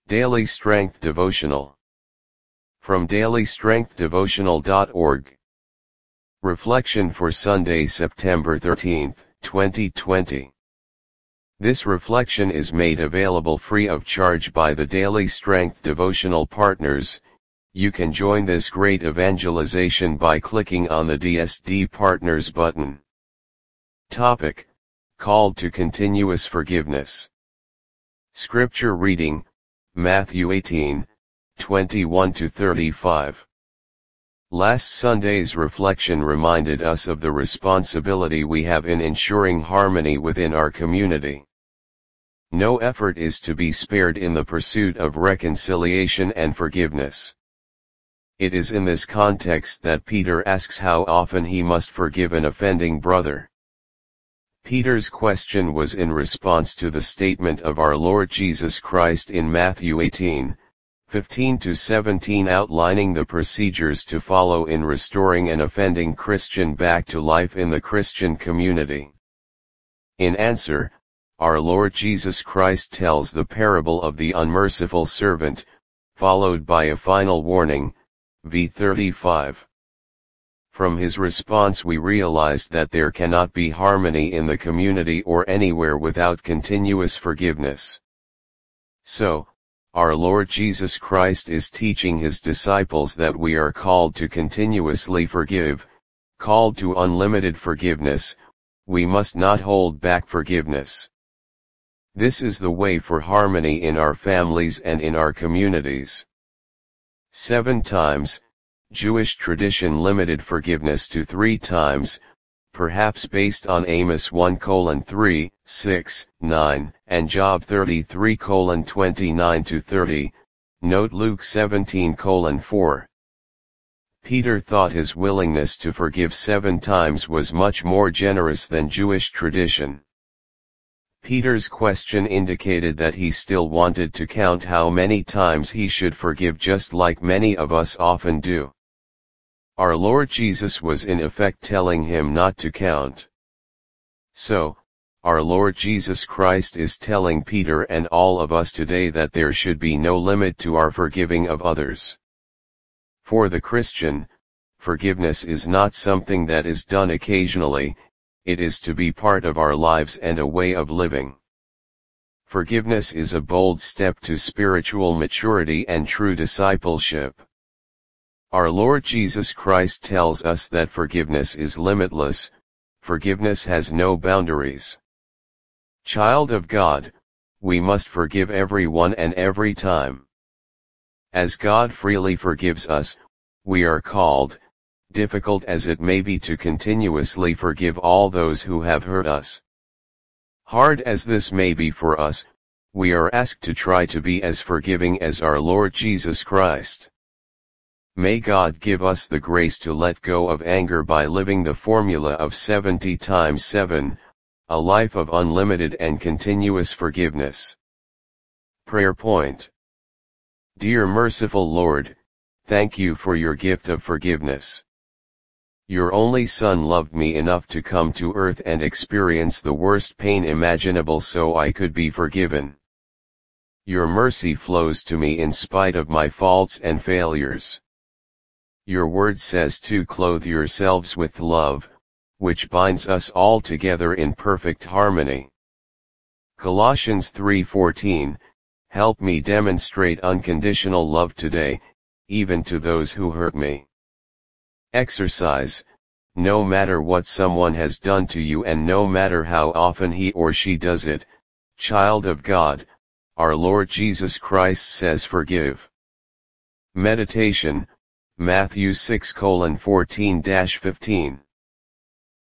Daily Strength Devotional. From dailystrengthdevotional.org. Reflection for Sunday, September 13, 2020. This reflection is made available free of charge by the Daily Strength Devotional partners. You can join this great evangelization by clicking on the DSD Partners button. Topic: Called to Continuous Forgiveness. Scripture reading, Matthew 18, 21-35. Last Sunday's reflection reminded us of the responsibility we have in ensuring harmony within our community. No effort is to be spared in the pursuit of reconciliation and forgiveness. It is in this context that Peter asks how often he must forgive an offending brother. Peter's question was in response to the statement of our Lord Jesus Christ in Matthew 18, 15-17, outlining the procedures to follow in restoring an offending Christian back to life in the Christian community. In answer, our Lord Jesus Christ tells the parable of the unmerciful servant, followed by a final warning, v. 35. From his response we realized that there cannot be harmony in the community or anywhere without continuous forgiveness. So, our Lord Jesus Christ is teaching his disciples that we are called to continuously forgive, called to unlimited forgiveness. We must not hold back forgiveness. This is the way for harmony in our families and in our communities. 7 times, Jewish tradition limited forgiveness to 3 times, perhaps based on Amos 1:3, 6, 9, and Job 33:29-30, note Luke 17:4. Peter thought his willingness to forgive 7 times was much more generous than Jewish tradition. Peter's question indicated that he still wanted to count how many times he should forgive, just like many of us often do. Our Lord Jesus was in effect telling him not to count. So, our Lord Jesus Christ is telling Peter and all of us today that there should be no limit to our forgiving of others. For the Christian, forgiveness is not something that is done occasionally, it is to be part of our lives and a way of living. Forgiveness is a bold step to spiritual maturity and true discipleship. Our Lord Jesus Christ tells us that forgiveness is limitless, forgiveness has no boundaries. Child of God, we must forgive everyone and every time. As God freely forgives us, we are called, difficult as it may be, to continuously forgive all those who have hurt us. Hard as this may be for us, we are asked to try to be as forgiving as our Lord Jesus Christ. May God give us the grace to let go of anger by living the formula of 70 times 7, a life of unlimited and continuous forgiveness. Prayer point. Dear merciful Lord, thank you for your gift of forgiveness. Your only Son loved me enough to come to earth and experience the worst pain imaginable so I could be forgiven. Your mercy flows to me in spite of my faults and failures. Your word says to clothe yourselves with love, which binds us all together in perfect harmony. Colossians 3:14, help me demonstrate unconditional love today, even to those who hurt me. Exercise, no matter what someone has done to you and no matter how often he or she does it, child of God, our Lord Jesus Christ says forgive. Meditation, Matthew 6:14-15.